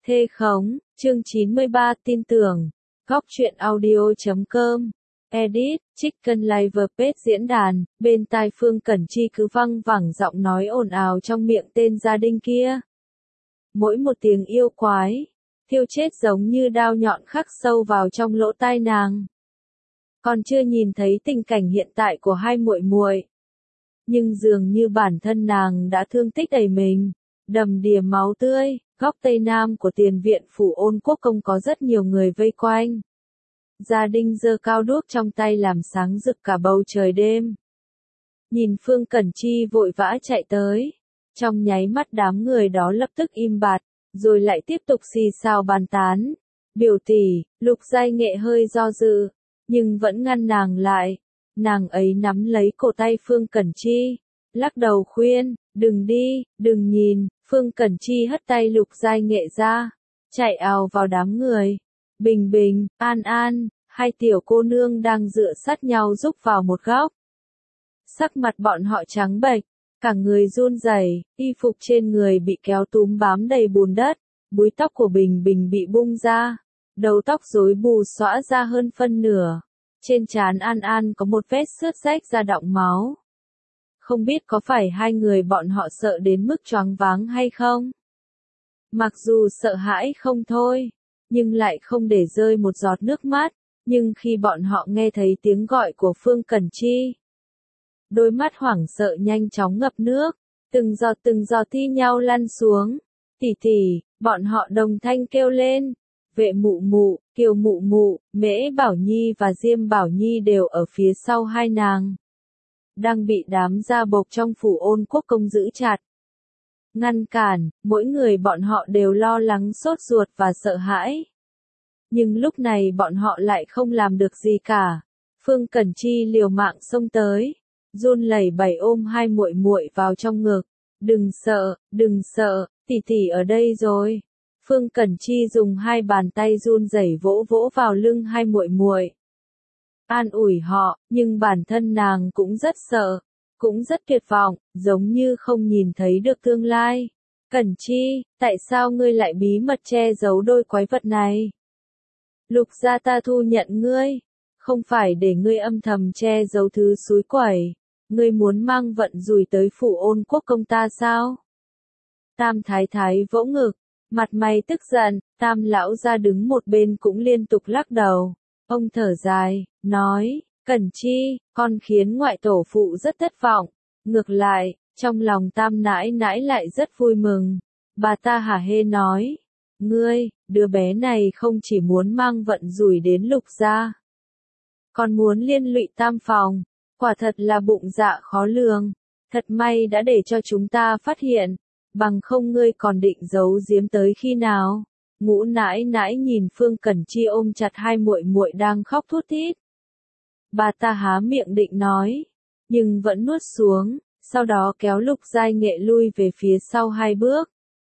Thê khống, chương 93 tin tưởng. Góc truyện audio.com. Edit, Chicken Live Page diễn đàn, bên tai Phương Cẩn Chi cứ văng vẳng giọng nói ồn ào trong miệng tên gia đình kia. Mỗi một tiếng yêu quái, thiêu chết giống như đao nhọn khắc sâu vào trong lỗ tai nàng. Còn chưa nhìn thấy tình cảnh hiện tại của hai muội muội, nhưng dường như bản thân nàng đã thương tích đầy mình, đầm đìa máu tươi. Góc tây nam của tiền viện phủ Ôn Quốc Công có rất nhiều người vây quanh. Gia đình giơ cao đuốc trong tay làm sáng rực cả bầu trời đêm. Nhìn Phương Cẩn Chi vội vã chạy tới, trong nháy mắt đám người đó lập tức im bặt, rồi lại tiếp tục xì xào bàn tán. Biểu tỷ, Lục Giai Nghệ hơi do dự, nhưng vẫn ngăn nàng lại. Nàng ấy nắm lấy cổ tay Phương Cẩn Chi, lắc đầu khuyên, đừng đi, đừng nhìn. Phương Cẩn Chi hất tay Lục Giai Nghệ ra, chạy ào vào đám người. Bình Bình, An An, hai tiểu cô nương đang dựa sát nhau rúc vào một góc. Sắc mặt bọn họ trắng bệch, cả người run rẩy, y phục trên người bị kéo túm bám đầy bùn đất, búi tóc của Bình Bình bị bung ra, đầu tóc rối bù xõa ra hơn phân nửa. Trên trán An An có một vết xước rách ra đọng máu. Không biết có phải hai người bọn họ sợ đến mức choáng váng hay không? Mặc dù sợ hãi không thôi, nhưng lại không để rơi một giọt nước mắt. Nhưng khi bọn họ nghe thấy tiếng gọi của Phương Cẩn Chi, đôi mắt hoảng sợ nhanh chóng ngập nước, từng giọt thi nhau lăn xuống. Tỷ tỷ, bọn họ đồng thanh kêu lên. Vệ Mụ Mụ, Kiều Mụ Mụ, Mễ Bảo Nhi và Diêm Bảo Nhi đều ở phía sau hai nàng, đang bị đám gia bộc trong phủ Ôn Quốc Công giữ chặt. Ngăn cản, mỗi người bọn họ đều lo lắng sốt ruột và sợ hãi. Nhưng lúc này bọn họ lại không làm được gì cả. Phương Cẩn Chi liều mạng xông tới, run lẩy bẩy ôm hai muội muội vào trong ngực. Đừng sợ, tỷ tỷ ở đây rồi. Phương Cẩn Chi dùng hai bàn tay run rẩy vỗ vỗ vào lưng hai muội muội, an ủi họ, nhưng bản thân nàng cũng rất sợ, cũng rất tuyệt vọng, giống như không nhìn thấy được tương lai. Cẩn Chi, tại sao ngươi lại bí mật che giấu đôi quái vật này? Lục gia ta thu nhận ngươi, không phải để ngươi âm thầm che giấu thứ xúi quẩy. Ngươi muốn mang vận rủi tới phủ Ôn Quốc Công ta sao? Tam Thái Thái vỗ ngực, mặt mày tức giận. Tam lão gia đứng một bên cũng liên tục lắc đầu. Ông thở dài, nói, Cẩn Chi, con khiến ngoại tổ phụ rất thất vọng. Ngược lại, trong lòng Tam nãi nãi lại rất vui mừng. Bà ta hả hê nói, ngươi, đứa bé này không chỉ muốn mang vận rủi đến Lục gia, còn muốn liên lụy Tam phòng. Quả thật là bụng dạ khó lường. Thật may đã để cho chúng ta phát hiện, bằng không ngươi còn định giấu giếm tới khi nào? Ngũ nãi nãi nhìn Phương Cẩn Chi ôm chặt hai muội muội đang khóc thút thít. Bà ta há miệng định nói, nhưng vẫn nuốt xuống, sau đó kéo Lục Giai Nghệ lui về phía sau hai bước.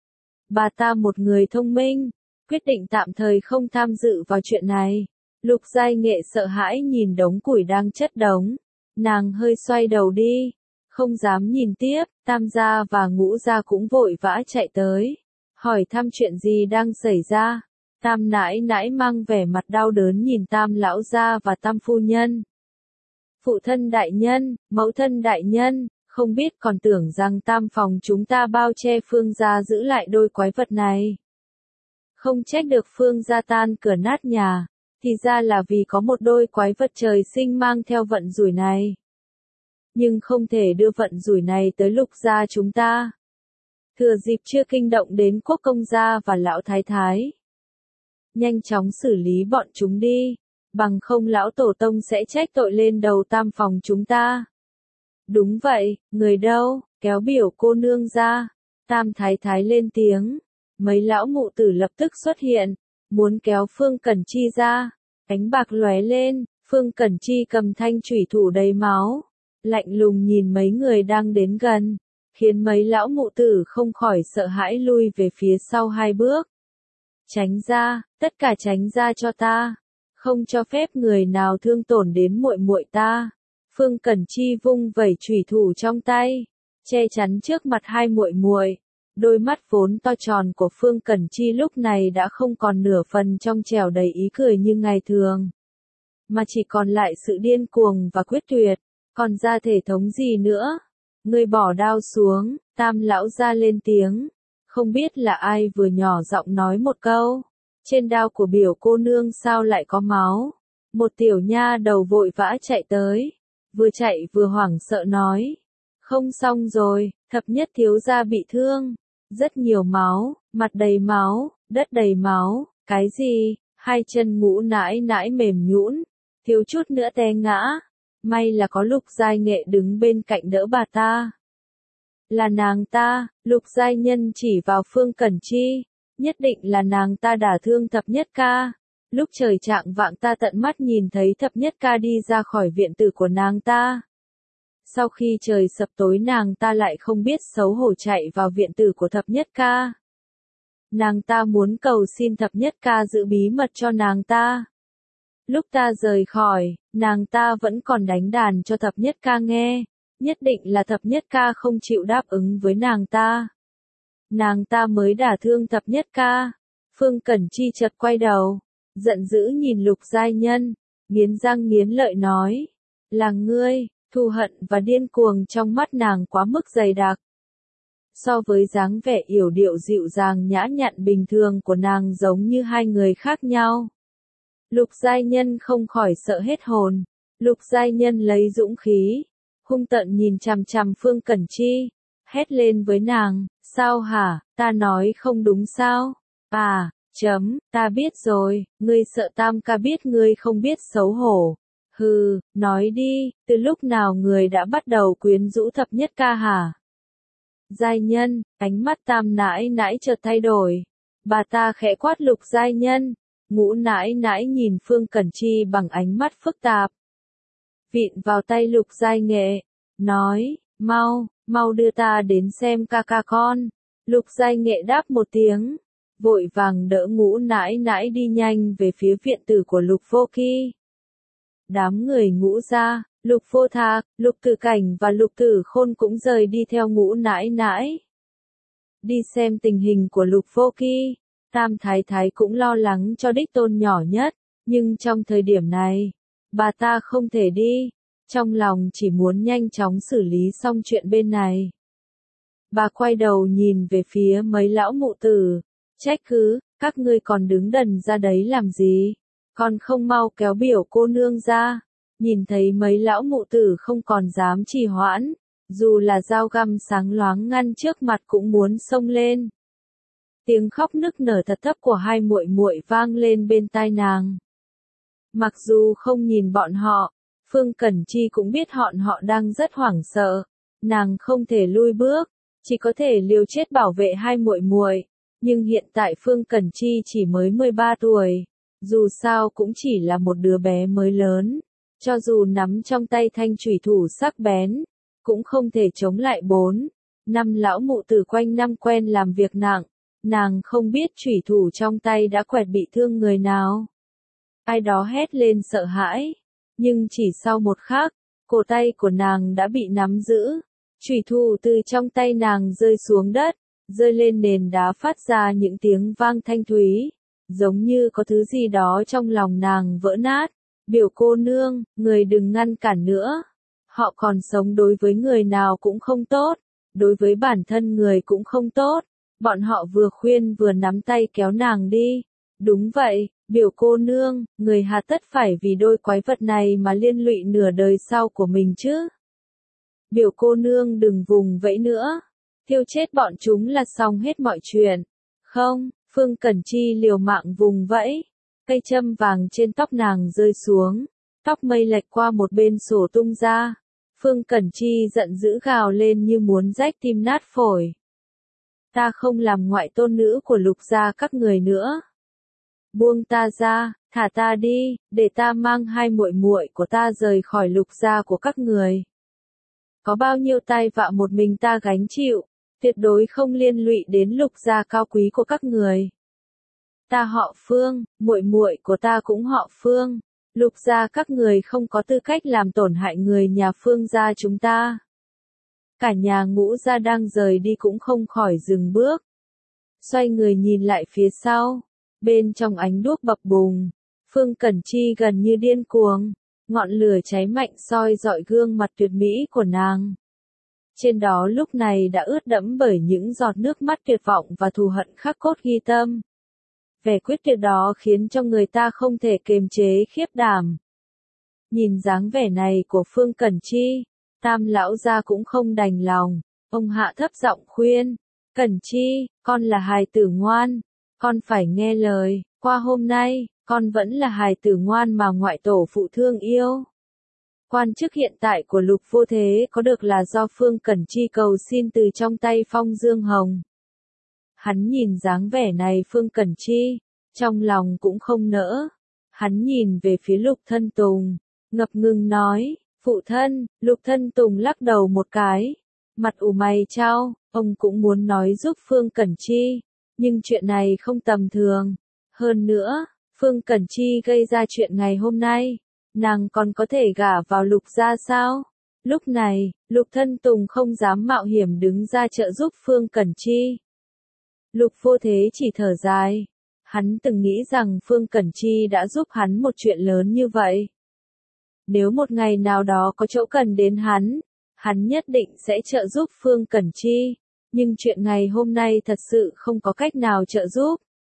Bà ta một người thông minh, quyết định tạm thời không tham dự vào chuyện này. Lục Giai Nghệ sợ hãi nhìn đống củi đang chất đống, nàng hơi xoay đầu đi, không dám nhìn tiếp. Tam gia và Ngũ gia cũng vội vã chạy tới, hỏi thăm chuyện gì đang xảy ra. Tam nãi nãi mang vẻ mặt đau đớn nhìn Tam lão gia và Tam phu nhân. Phụ thân đại nhân, mẫu thân đại nhân, không biết còn tưởng rằng Tam phòng chúng ta bao che Phương gia giữ lại đôi quái vật này. Không trách được Phương gia tan cửa nát nhà, thì ra là vì có một đôi quái vật trời sinh mang theo vận rủi này. Nhưng không thể đưa vận rủi này tới Lục gia chúng ta. Thừa dịp chưa kinh động đến Quốc Công gia và lão thái thái, nhanh chóng xử lý bọn chúng đi, bằng không lão tổ tông sẽ trách tội lên đầu Tam phòng chúng ta. Đúng vậy, người đâu, kéo biểu cô nương ra. Tam thái thái lên tiếng, mấy lão mụ tử lập tức xuất hiện, muốn kéo Phương Cẩn Chi ra. Ánh bạc lóe lên, Phương Cẩn Chi cầm thanh chủy thủ đầy máu, lạnh lùng nhìn mấy người đang đến gần, khiến mấy lão mụ tử không khỏi sợ hãi lui về phía sau hai bước. Tránh ra, tất cả tránh ra cho ta, không cho phép người nào thương tổn đến muội muội ta. Phương Cẩn Chi vung vẩy chủy thủ trong tay, che chắn trước mặt hai muội muội. Đôi mắt vốn to tròn của Phương Cẩn Chi lúc này đã không còn nửa phần trong trẻo đầy ý cười như ngày thường, mà chỉ còn lại sự điên cuồng và quyết tuyệt, còn ra thể thống gì nữa. Ngươi bỏ đao xuống, Tam lão ra lên tiếng, không biết là ai vừa nhỏ giọng nói một câu, trên đao của biểu cô nương sao lại có máu. Một tiểu nha đầu vội vã chạy tới, vừa chạy vừa hoảng sợ nói, không xong rồi, thập nhất thiếu gia bị thương, rất nhiều máu, mặt đầy máu, đất đầy máu, cái gì, hai chân Ngũ nãi nãi mềm nhũn, thiếu chút nữa té ngã, may là có Lục Giai Nghệ đứng bên cạnh đỡ bà ta. Là nàng ta, Lục Giai Nhân chỉ vào Phương Cẩn Chi, nhất định là nàng ta đả thương thập nhất ca. Lúc trời chạng vạng ta tận mắt nhìn thấy thập nhất ca đi ra khỏi viện tử của nàng ta. Sau khi trời sập tối nàng ta lại không biết xấu hổ chạy vào viện tử của thập nhất ca. Nàng ta muốn cầu xin thập nhất ca giữ bí mật cho nàng ta. Lúc ta rời khỏi, nàng ta vẫn còn đánh đàn cho thập nhất ca nghe, nhất định là thập nhất ca không chịu đáp ứng với nàng ta. Nàng ta mới đả thương thập nhất ca. Phương Cẩn Chi chợt quay đầu, giận dữ nhìn Lục Giai Nhân, nghiến răng nghiến lợi nói, là ngươi. Thù hận và điên cuồng trong mắt nàng quá mức dày đặc. So với dáng vẻ yểu điệu dịu dàng nhã nhặn bình thường của nàng giống như hai người khác nhau. Lục Giai Nhân không khỏi sợ hết hồn. Lục Giai Nhân lấy dũng khí, hung tợn nhìn chằm chằm Phương Cẩn Chi, hét lên với nàng, sao hả, ta nói không đúng sao? À, ta biết rồi, ngươi sợ Tam ca biết ngươi không biết xấu hổ. Hừ, nói đi, từ lúc nào người đã bắt đầu quyến rũ thập nhất ca hả? Giai Nhân, ánh mắt Tam nãi nãi chợt thay đổi. Bà ta khẽ quát Lục Giai Nhân. Ngũ nãi nãi nhìn Phương Cẩn Chi bằng ánh mắt phức tạp. Vịn vào tay Lục Giai Nghệ, nói, mau đưa ta đến xem ca ca con. Lục Giai Nghệ đáp một tiếng, vội vàng đỡ Ngũ nãi nãi đi nhanh về phía viện tử của Lục Vô Kỳ. Đám người Ngũ gia, Lục Vô Thạc, Lục Tử Cảnh và Lục Tử Khôn cũng rời đi theo Ngũ nãi nãi. Đi xem tình hình của Lục Vô Kỳ, Tam Thái Thái cũng lo lắng cho đích tôn nhỏ nhất, nhưng trong thời điểm này, bà ta không thể đi, trong lòng chỉ muốn nhanh chóng xử lý xong chuyện bên này. Bà quay đầu nhìn về phía mấy lão mụ tử, trách cứ, các ngươi còn đứng đần ra đấy làm gì? Còn không mau kéo biểu cô nương ra. Nhìn thấy mấy lão mụ tử không còn dám trì hoãn, dù là dao găm sáng loáng ngăn trước mặt cũng muốn xông lên. Tiếng khóc nức nở thật thấp của hai muội muội vang lên bên tai nàng. Mặc dù không nhìn bọn họ, Phương Cẩn Chi cũng biết họ đang rất hoảng sợ, nàng không thể lui bước, chỉ có thể liều chết bảo vệ hai muội muội, nhưng hiện tại Phương Cẩn Chi chỉ mới 13 tuổi, dù sao cũng chỉ là một đứa bé mới lớn, cho dù nắm trong tay thanh chủy thủ sắc bén, cũng không thể chống lại 4-5 lão mụ tử quanh năm quen làm việc nặng, nàng không biết chủy thủ trong tay đã quẹt bị thương người nào. Ai đó hét lên sợ hãi, nhưng chỉ sau một khắc, cổ tay của nàng đã bị nắm giữ, chủy thủ từ trong tay nàng rơi xuống đất, rơi lên nền đá phát ra những tiếng vang thanh thúy, giống như có thứ gì đó trong lòng nàng vỡ nát. Biểu cô nương, người đừng ngăn cản nữa. Họ còn sống đối với người nào cũng không tốt, đối với bản thân người cũng không tốt. Bọn họ vừa khuyên vừa nắm tay kéo nàng đi. Đúng vậy, biểu cô nương, người hà tất phải vì đôi quái vật này mà liên lụy nửa đời sau của mình chứ. Biểu cô nương đừng vùng vẫy nữa. Thiêu chết bọn chúng là xong hết mọi chuyện. Không, Phương Cẩn Chi liều mạng vùng vẫy. Cây châm vàng trên tóc nàng rơi xuống, tóc mây lệch qua một bên sổ tung ra. Phương Cẩn Chi giận dữ gào lên như muốn rách tim nát phổi. Ta không làm ngoại tôn nữ của Lục gia các người nữa. Buông ta ra, thả ta đi, để ta mang hai muội muội của ta rời khỏi Lục gia của các người. Có bao nhiêu tai vạ một mình ta gánh chịu, tuyệt đối không liên lụy đến Lục gia cao quý của các người. Ta họ Phương, muội muội của ta cũng họ Phương. Lục gia các người không có tư cách làm tổn hại người nhà Phương gia chúng ta. Cả nhà Ngũ gia đang rời đi cũng không khỏi dừng bước. Xoay người nhìn lại phía sau, bên trong ánh đuốc bập bùng, Phương Cẩn Chi gần như điên cuồng, ngọn lửa cháy mạnh soi rọi gương mặt tuyệt mỹ của nàng. Trên đó lúc này đã ướt đẫm bởi những giọt nước mắt tuyệt vọng và thù hận khắc cốt ghi tâm. Vẻ quyết tuyệt đó khiến cho người ta không thể kiềm chế khiếp đảm. Nhìn dáng vẻ này của Phương Cẩn Chi, Tam lão gia cũng không đành lòng, ông hạ thấp giọng khuyên, Cẩn Chi, con là hài tử ngoan, con phải nghe lời, qua hôm nay, con vẫn là hài tử ngoan mà ngoại tổ phụ thương yêu. Quan chức hiện tại của Lục Vô Thế có được là do Phương Cẩn Chi cầu xin từ trong tay Phong Dương Hồng. Hắn nhìn dáng vẻ này Phương Cẩn Chi, trong lòng cũng không nỡ. Hắn nhìn về phía Lục Thân Tùng, ngập ngừng nói, phụ thân. Lục Thân Tùng lắc đầu một cái, mặt ủ mày chau, ông cũng muốn nói giúp Phương Cẩn Chi, nhưng chuyện này không tầm thường. Hơn nữa, Phương Cẩn Chi gây ra chuyện ngày hôm nay, nàng còn có thể gả vào Lục gia sao? Lúc này, Lục Thân Tùng không dám mạo hiểm đứng ra trợ giúp Phương Cẩn Chi. Lục Vô Thế chỉ thở dài, hắn từng nghĩ rằng Phương Cẩn Chi đã giúp hắn một chuyện lớn như vậy. Nếu một ngày nào đó có chỗ cần đến hắn nhất định sẽ trợ giúp Phương Cẩn Chi, nhưng chuyện ngày hôm nay thật sự không có cách nào trợ giúp.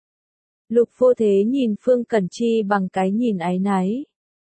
Lục Vô Thế nhìn Phương Cẩn Chi bằng cái nhìn áy náy.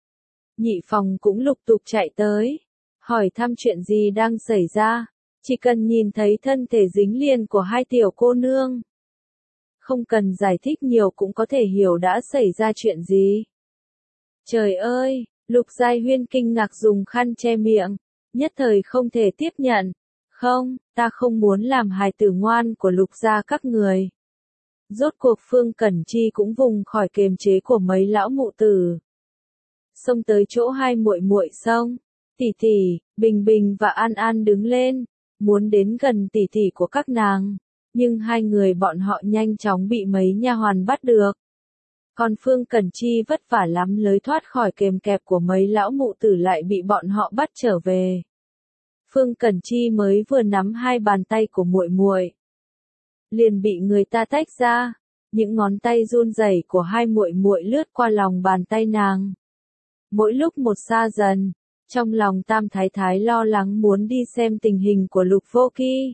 Nhị phòng cũng lục tục chạy tới, hỏi thăm chuyện gì đang xảy ra, chỉ cần nhìn thấy thân thể dính liền của hai tiểu cô nương. Không cần giải thích nhiều cũng có thể hiểu đã xảy ra chuyện gì. Trời ơi, Lục Giai Huyên kinh ngạc dùng khăn che miệng, nhất thời không thể tiếp nhận. Không, ta không muốn làm hài tử ngoan của Lục gia các người. Rốt cuộc Phương Cẩn Chi cũng vùng khỏi kiềm chế của mấy lão mụ tử. Xông tới chỗ hai muội muội xông, tỷ tỷ, Bình Bình và An An đứng lên, muốn đến gần tỷ tỷ của các nàng, nhưng hai người bọn họ nhanh chóng bị mấy nha hoàn bắt được. Còn Phương Cẩn Chi vất vả lắm mới thoát khỏi kềm kẹp của mấy lão mụ tử lại bị bọn họ bắt trở về. Phương Cẩn Chi mới vừa nắm hai bàn tay của muội muội, liền bị người ta tách ra, những ngón tay run rẩy của hai muội muội lướt qua lòng bàn tay nàng. Mỗi lúc một xa dần, trong lòng Tam Thái Thái lo lắng muốn đi xem tình hình của Lục Vô Kỳ.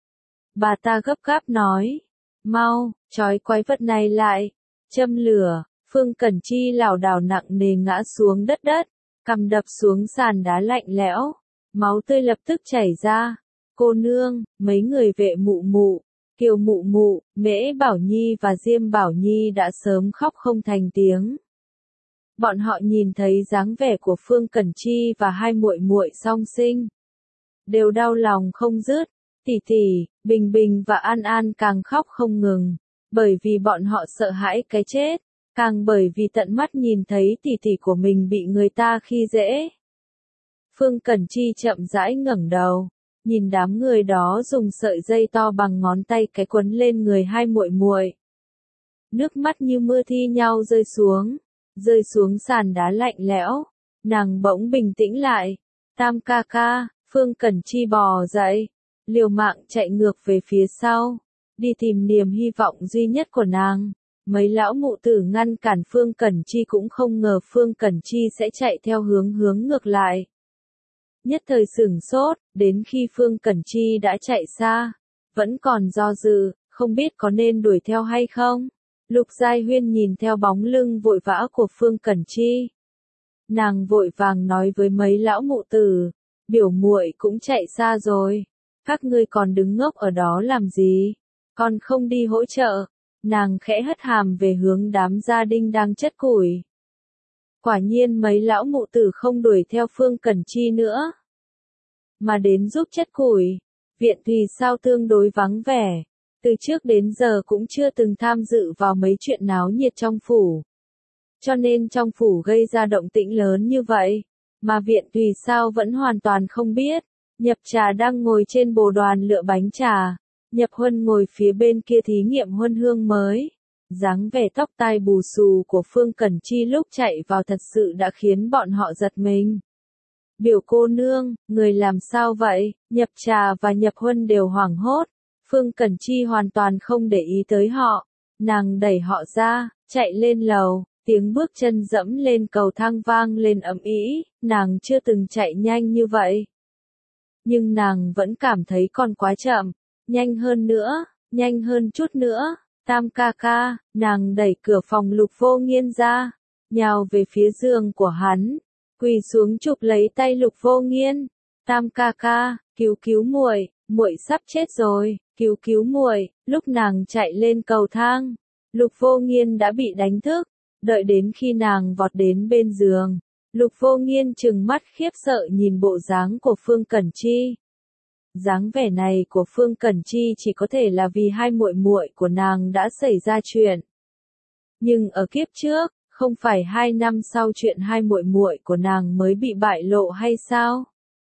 Bà ta gấp gáp nói, mau, trói quái vật này lại, châm lửa. Phương Cẩn Chi lảo đảo nặng nề ngã xuống đất, cằm đập xuống sàn đá lạnh lẽo, máu tươi lập tức chảy ra. Cô nương, mấy người vệ mụ mụ, Kiều mụ mụ, Mễ Bảo Nhi và Diêm Bảo Nhi đã sớm khóc không thành tiếng. Bọn họ nhìn thấy dáng vẻ của Phương Cẩn Chi và hai muội muội song sinh, đều đau lòng không dứt. Tỷ tỷ, Bình Bình và An An càng khóc không ngừng, bởi vì bọn họ sợ hãi cái chết, càng bởi vì tận mắt nhìn thấy tỷ tỷ của mình bị người ta khi dễ. Phương Cẩn Chi chậm rãi ngẩng đầu, nhìn đám người đó dùng sợi dây to bằng ngón tay cái quấn lên người hai muội muội. Nước mắt như mưa thi nhau rơi xuống sàn đá lạnh lẽo. Nàng bỗng bình tĩnh lại. Tam ca ca, Phương Cẩn Chi bò dậy, liều mạng chạy ngược về phía sau, đi tìm niềm hy vọng duy nhất của nàng. Mấy lão mụ tử ngăn cản Phương Cẩn Chi cũng không ngờ Phương Cẩn Chi sẽ chạy theo hướng ngược lại. Nhất thời sửng sốt, đến khi Phương Cẩn Chi đã chạy xa, vẫn còn do dự, không biết có nên đuổi theo hay không. Lục Giai Huyên nhìn theo bóng lưng vội vã của Phương Cẩn Chi. Nàng vội vàng nói với mấy lão mụ tử, biểu muội cũng chạy xa rồi, các ngươi còn đứng ngốc ở đó làm gì, còn không đi hỗ trợ. Nàng khẽ hất hàm về hướng đám gia đình đang chất củi. Quả nhiên mấy lão mụ tử không đuổi theo Phương Cẩn Chi nữa, mà đến giúp chất củi. Viện Thùy Sao tương đối vắng vẻ, từ trước đến giờ cũng chưa từng tham dự vào mấy chuyện náo nhiệt trong phủ. Cho nên trong phủ gây ra động tĩnh lớn như vậy, mà Viện Thùy Sao vẫn hoàn toàn không biết. Nhập Trà đang ngồi trên bồ đoàn lựa bánh trà, Nhập Huân ngồi phía bên kia thí nghiệm huân hương mới. Dáng vẻ tóc tai bù xù của Phương Cẩn Chi lúc chạy vào thật sự đã khiến bọn họ giật mình. Biểu cô nương, người làm sao vậy? Nhập Trà và Nhập Huân đều hoảng hốt. Phương Cẩn Chi hoàn toàn không để ý tới họ. Nàng đẩy họ ra, chạy lên lầu, tiếng bước chân dẫm lên cầu thang vang lên ầm ĩ, nàng chưa từng chạy nhanh như vậy. Nhưng nàng vẫn cảm thấy còn quá chậm, nhanh hơn chút nữa, Tam ca ca, nàng đẩy cửa phòng Lục Vô Nghiên ra, nhào về phía giường của hắn, quỳ xuống chụp lấy tay Lục Vô Nghiên, Tam ca ca, cứu muội, muội sắp chết rồi, cứu muội. Lúc nàng chạy lên cầu thang, Lục Vô Nghiên đã bị đánh thức, đợi đến khi nàng vọt đến bên giường, Lục Vô Nghiên trừng mắt khiếp sợ nhìn bộ dáng của Phương Cẩn Chi. Dáng vẻ này của Phương Cẩn Chi chỉ có thể là vì hai muội muội của nàng đã xảy ra chuyện. Nhưng ở kiếp trước, không phải 2 năm sau chuyện hai muội muội của nàng mới bị bại lộ hay sao?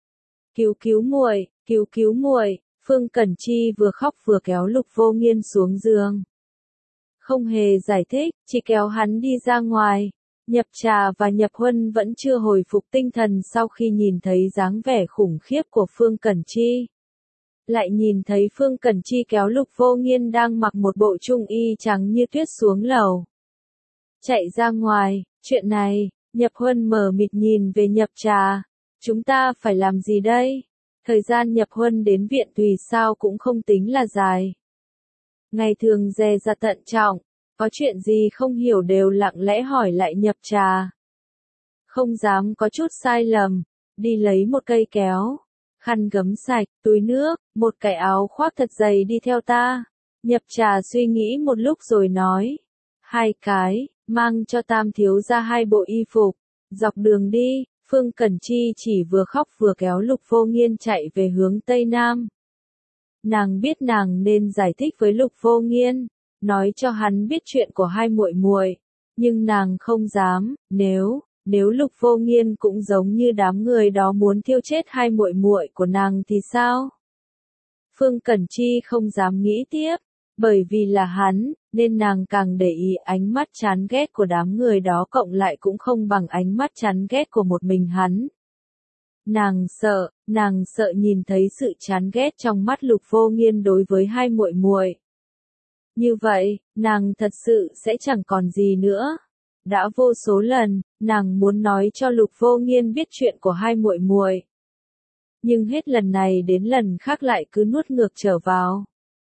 Cứu muội, Phương Cẩn Chi vừa khóc vừa kéo Lục Vô Nghiên xuống giường. Không hề giải thích, chỉ kéo hắn đi ra ngoài. Nhập Trà và Nhập Huân vẫn chưa hồi phục tinh thần sau khi nhìn thấy dáng vẻ khủng khiếp của Phương Cẩn Chi. Lại nhìn thấy Phương Cẩn Chi kéo Lục Vô Nghiên đang mặc một bộ trung y trắng như tuyết xuống lầu. Chạy ra ngoài, chuyện này, Nhập Huân mờ mịt nhìn về Nhập Trà. Chúng ta phải làm gì đây? Thời gian Nhập Huân đến viện tùy sao cũng không tính là dài. Ngày thường dè dặt tận trọng, có chuyện gì không hiểu đều lặng lẽ hỏi lại Nhập Trà. Không dám có chút sai lầm, đi lấy một cây kéo, khăn gấm sạch, túi nước, một cái áo khoác thật dày đi theo ta. Nhập Trà suy nghĩ một lúc rồi nói, 2 cái, mang cho Tam thiếu gia 2 bộ y phục, dọc đường đi. Phương Cẩn Chi chỉ vừa khóc vừa kéo Lục Vô Nghiên chạy về hướng Tây Nam. Nàng biết nàng nên giải thích với Lục Vô Nghiên, nói cho hắn biết chuyện của hai muội muội, nhưng nàng không dám, nếu Lục Vô Nghiên cũng giống như đám người đó muốn thiêu chết hai muội muội của nàng thì sao? Phương Cẩn Chi không dám nghĩ tiếp, bởi vì là hắn, nên nàng càng để ý ánh mắt chán ghét của đám người đó cộng lại cũng không bằng ánh mắt chán ghét của một mình hắn. Nàng sợ nhìn thấy sự chán ghét trong mắt Lục Vô Nghiên đối với hai muội muội. Như vậy, nàng thật sự sẽ chẳng còn gì nữa. Đã vô số lần, nàng muốn nói cho Lục Vô Nghiên biết chuyện của hai muội muội, nhưng hết lần này đến lần khác lại cứ nuốt ngược trở vào.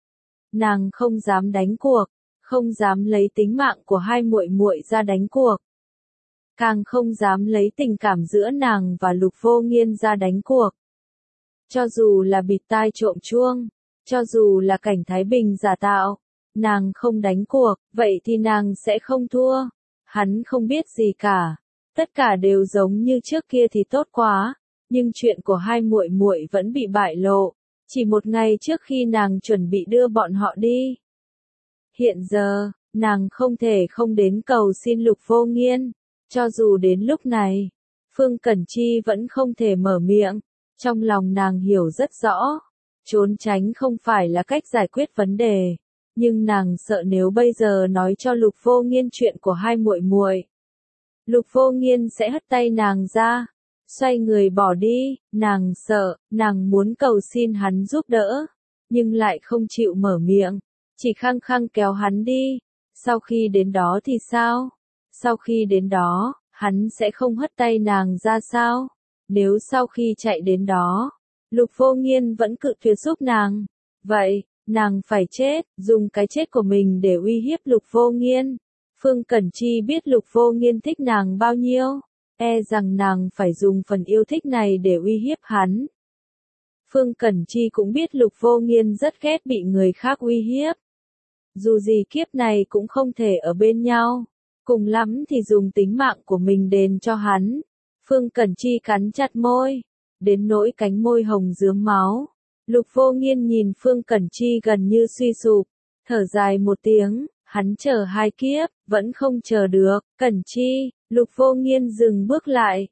Nàng không dám đánh cuộc, không dám lấy tính mạng của hai muội muội ra đánh cuộc. Càng không dám lấy tình cảm giữa nàng và Lục Vô Nghiên ra đánh cuộc. Cho dù là bịt tai trộm chuông, cho dù là cảnh Thái Bình giả tạo, nàng không đánh cuộc, vậy thì nàng sẽ không thua. Hắn không biết gì cả, tất cả đều giống như trước kia thì tốt quá, nhưng chuyện của hai muội muội vẫn bị bại lộ, chỉ một ngày trước khi nàng chuẩn bị đưa bọn họ đi. Hiện giờ, nàng không thể không đến cầu xin Lục Vô Nghiên, cho dù đến lúc này, Phương Cẩn Chi vẫn không thể mở miệng, trong lòng nàng hiểu rất rõ, trốn tránh không phải là cách giải quyết vấn đề, nhưng nàng sợ nếu bây giờ nói cho Lục Vô Nghiên chuyện của hai muội muội, Lục Vô Nghiên sẽ hất tay nàng ra, xoay người bỏ đi. Nàng sợ, nàng muốn cầu xin hắn giúp đỡ, nhưng lại không chịu mở miệng, chỉ khăng khăng kéo hắn đi. Sau khi đến đó thì sao? Sau khi đến đó, hắn sẽ không hất tay nàng ra sao? Nếu sau khi chạy đến đó, Lục Vô Nghiên vẫn cự tuyệt giúp nàng, vậy, nàng phải chết, dùng cái chết của mình để uy hiếp Lục Vô Nghiên. Phương Cẩn Chi biết Lục Vô Nghiên thích nàng bao nhiêu, e rằng nàng phải dùng phần yêu thích này để uy hiếp hắn. Phương Cẩn Chi cũng biết Lục Vô Nghiên rất ghét bị người khác uy hiếp. Dù gì kiếp này cũng không thể ở bên nhau, cùng lắm thì dùng tính mạng của mình đền cho hắn. Phương Cẩn Chi cắn chặt môi, đến nỗi cánh môi hồng rướm máu. Lục Vô Nghiên nhìn Phương Cẩn Chi gần như suy sụp, thở dài một tiếng, hắn chờ 2 kiếp, vẫn không chờ được. Cẩn Chi, Lục Vô Nghiên dừng bước lại.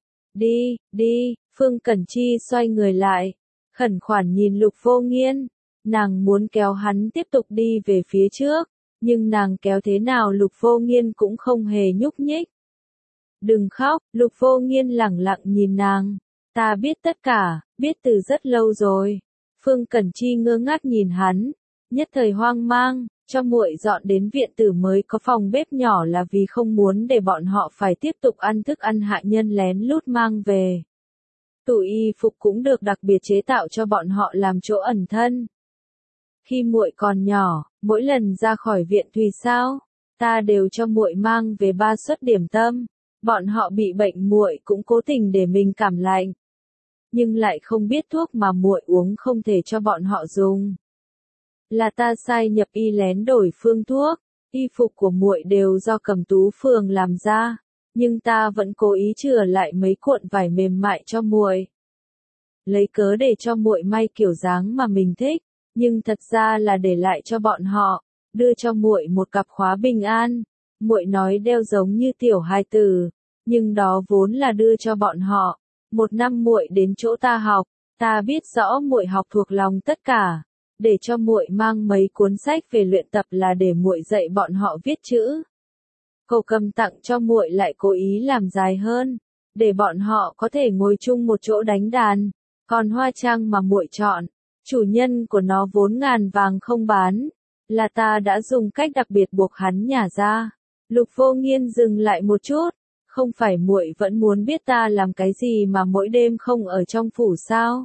Đi, Phương Cẩn Chi xoay người lại, khẩn khoản nhìn Lục Vô Nghiên. Nàng muốn kéo hắn tiếp tục đi về phía trước, nhưng nàng kéo thế nào Lục Vô Nghiên cũng không hề nhúc nhích. Đừng khóc, Lục Vô Nghiên lẳng lặng nhìn nàng. Ta biết tất cả, biết từ rất lâu rồi. Phương Cẩn Chi ngơ ngác nhìn hắn, nhất thời hoang mang, cho muội dọn đến viện tử mới có phòng bếp nhỏ là vì không muốn để bọn họ phải tiếp tục ăn thức ăn hạ nhân lén lút mang về. Tủ y phục cũng được đặc biệt chế tạo cho bọn họ làm chỗ ẩn thân. Khi muội còn nhỏ, mỗi lần ra khỏi viện Thùy Sao, ta đều cho muội mang về 3 suất điểm tâm. Bọn họ bị bệnh muội cũng cố tình để mình cảm lạnh, nhưng lại không biết thuốc mà muội uống không thể cho bọn họ dùng. Là ta sai nhập y lén đổi phương thuốc, y phục của muội đều do Cẩm Tú phường làm ra, nhưng ta vẫn cố ý chừa lại mấy cuộn vải mềm mại cho muội. Lấy cớ để cho muội may kiểu dáng mà mình thích, nhưng thật ra là để lại cho bọn họ, đưa cho muội một cặp khóa bình an. Muội nói đeo giống như tiểu hài tử, nhưng đó vốn là đưa cho bọn họ. Một năm muội đến chỗ ta học, ta biết rõ muội học thuộc lòng tất cả, để cho muội mang mấy cuốn sách về luyện tập là để muội dạy bọn họ viết chữ. Cậu Cầm tặng cho muội lại cố ý làm dài hơn, để bọn họ có thể ngồi chung một chỗ đánh đàn. Còn hoa trang mà muội chọn, chủ nhân của nó vốn ngàn vàng không bán, là ta đã dùng cách đặc biệt buộc hắn nhả ra. Lục Vô Nghiên dừng lại một chút, không phải muội vẫn muốn biết ta làm cái gì mà mỗi đêm không ở trong phủ sao?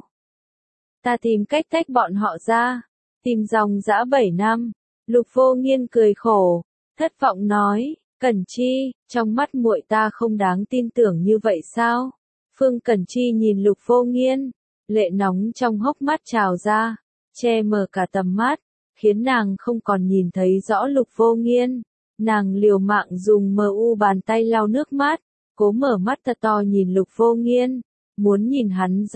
Ta tìm cách tách bọn họ ra, tìm dòng dã 7 năm. Lục Vô Nghiên cười khổ, thất vọng nói, Cẩn Chi, trong mắt muội ta không đáng tin tưởng như vậy sao? Phương Cẩn Chi nhìn Lục Vô Nghiên, lệ nóng trong hốc mắt trào ra, che mờ cả tầm mắt, khiến nàng không còn nhìn thấy rõ Lục Vô Nghiên. Nàng liều mạng dùng bàn tay lau nước mắt, cố mở mắt thật to nhìn Lục Vô Nghiên, muốn nhìn hắn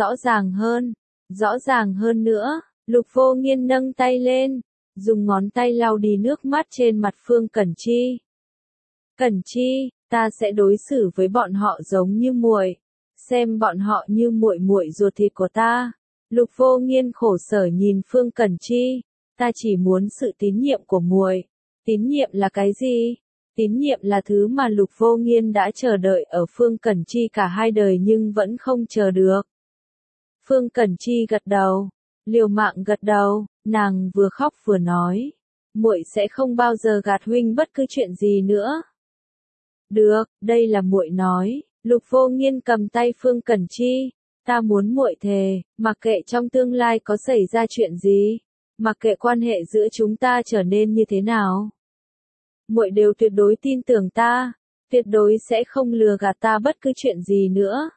rõ ràng hơn nữa. Lục Vô Nghiên nâng tay lên, dùng ngón tay lau đi nước mắt trên mặt Phương Cẩn Chi. Cẩn Chi, ta sẽ đối xử với bọn họ giống như muội, xem bọn họ như muội muội ruột thịt của ta. Lục Vô Nghiên khổ sở nhìn Phương Cẩn Chi, ta chỉ muốn sự tín nhiệm của muội. Tín nhiệm là cái gì? Tín nhiệm là thứ mà Lục Vô Nghiên đã chờ đợi ở Phương Cẩn Chi cả 2 đời nhưng vẫn không chờ được. Phương Cẩn Chi gật đầu, liều mạng gật đầu, nàng vừa khóc vừa nói, muội sẽ không bao giờ gạt huynh bất cứ chuyện gì nữa. Được, đây là muội nói. Lục Vô Nghiên cầm tay Phương Cẩn Chi, ta muốn muội thề, mặc kệ trong tương lai có xảy ra chuyện gì, mặc kệ quan hệ giữa chúng ta trở nên như thế nào, muội đều tuyệt đối tin tưởng ta, tuyệt đối sẽ không lừa gạt ta bất cứ chuyện gì nữa.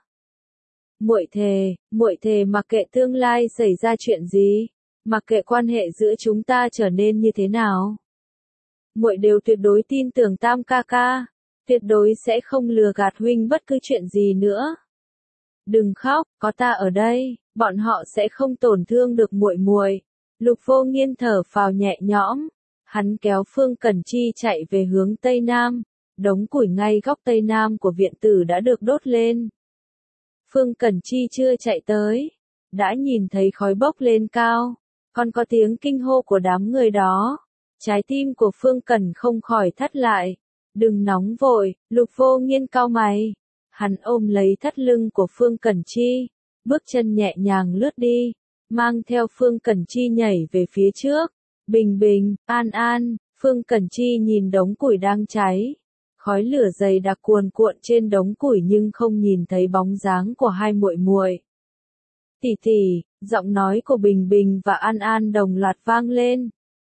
Muội thề mặc kệ tương lai xảy ra chuyện gì, mặc kệ quan hệ giữa chúng ta trở nên như thế nào, muội đều tuyệt đối tin tưởng Tam ca ca, tuyệt đối sẽ không lừa gạt huynh bất cứ chuyện gì nữa. Đừng khóc, có ta ở đây, bọn họ sẽ không tổn thương được muội muội. Lục Vô Nghiên thở phào nhẹ nhõm, hắn kéo Phương Cẩn Chi chạy về hướng Tây Nam, đống củi ngay góc Tây Nam của viện tử đã được đốt lên. Phương Cẩn Chi chưa chạy tới, đã nhìn thấy khói bốc lên cao, còn có tiếng kinh hô của đám người đó. Trái tim của Phương Cẩn không khỏi thắt lại. Đừng nóng vội, Lục Vô Nghiên cau mày. Hắn ôm lấy thắt lưng của Phương Cẩn Chi, bước chân nhẹ nhàng lướt đi, mang theo Phương Cẩn Chi nhảy về phía trước. Bình bình, an an, Phương Cẩn Chi nhìn đống củi đang cháy. Khói lửa dày đặc cuồn cuộn trên đống củi nhưng không nhìn thấy bóng dáng của hai muội muội. Tỷ tỷ, giọng nói của Bình Bình và An An đồng loạt vang lên.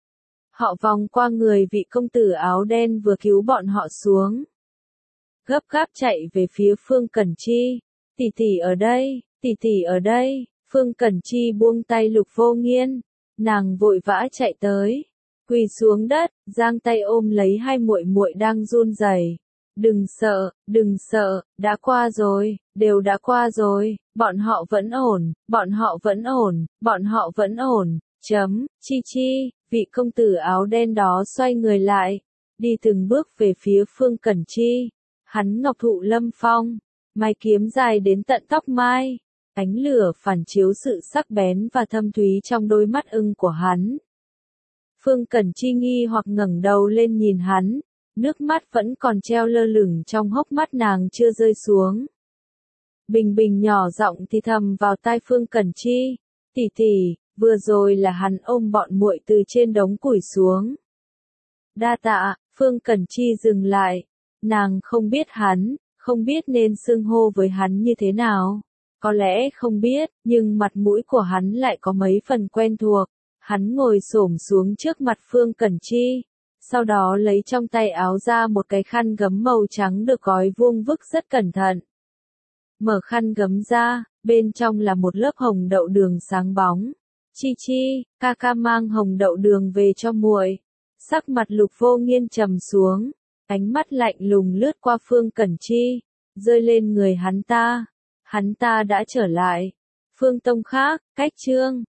Họ vòng qua người vị công tử áo đen vừa cứu bọn họ xuống. Gấp gáp chạy về phía Phương Cẩn Chi. Tỷ tỷ ở đây, tỷ tỷ ở đây. Phương Cẩn Chi buông tay Lục Vô Nghiên. Nàng vội vã chạy tới, quỳ xuống đất, giang tay ôm lấy hai muội muội đang run rẩy. Đừng sợ, đã qua rồi, đều đã qua rồi, bọn họ vẫn ổn, bọn họ vẫn ổn, bọn họ vẫn ổn. Chi Chi, vị công tử áo đen đó xoay người lại, đi từng bước về phía Phương Cẩn Chi. Hắn ngọc thụ lâm phong, mái kiếm dài đến tận tóc mai, ánh lửa phản chiếu sự sắc bén và thâm thúy trong đôi mắt ưng của hắn. Phương Cẩn Chi nghi hoặc ngẩng đầu lên nhìn hắn, nước mắt vẫn còn treo lơ lửng trong hốc mắt nàng chưa rơi xuống. Bình Bình nhỏ giọng thì thầm vào tai Phương Cẩn Chi. Tỷ tỷ, vừa rồi là hắn ôm bọn muội từ trên đống củi xuống. Đa tạ, Phương Cẩn Chi dừng lại. Nàng không biết hắn, không biết nên xưng hô với hắn như thế nào. Có lẽ không biết, nhưng mặt mũi của hắn lại có mấy phần quen thuộc. Hắn ngồi xổm xuống trước mặt Phương Cẩn Chi. Sau đó lấy trong tay áo ra một cái khăn gấm màu trắng được gói vuông vức rất cẩn thận. Mở khăn gấm ra, bên trong là một lớp hồng đậu đường sáng bóng. Chi Chi, ca ca mang hồng đậu đường về cho muội. Sắc mặt Lục Vô Nghiên trầm xuống, ánh mắt lạnh lùng lướt qua Phương Cẩn Chi, rơi lên người hắn ta. Hắn ta đã trở lại. Phương Tông Khác, cách chương.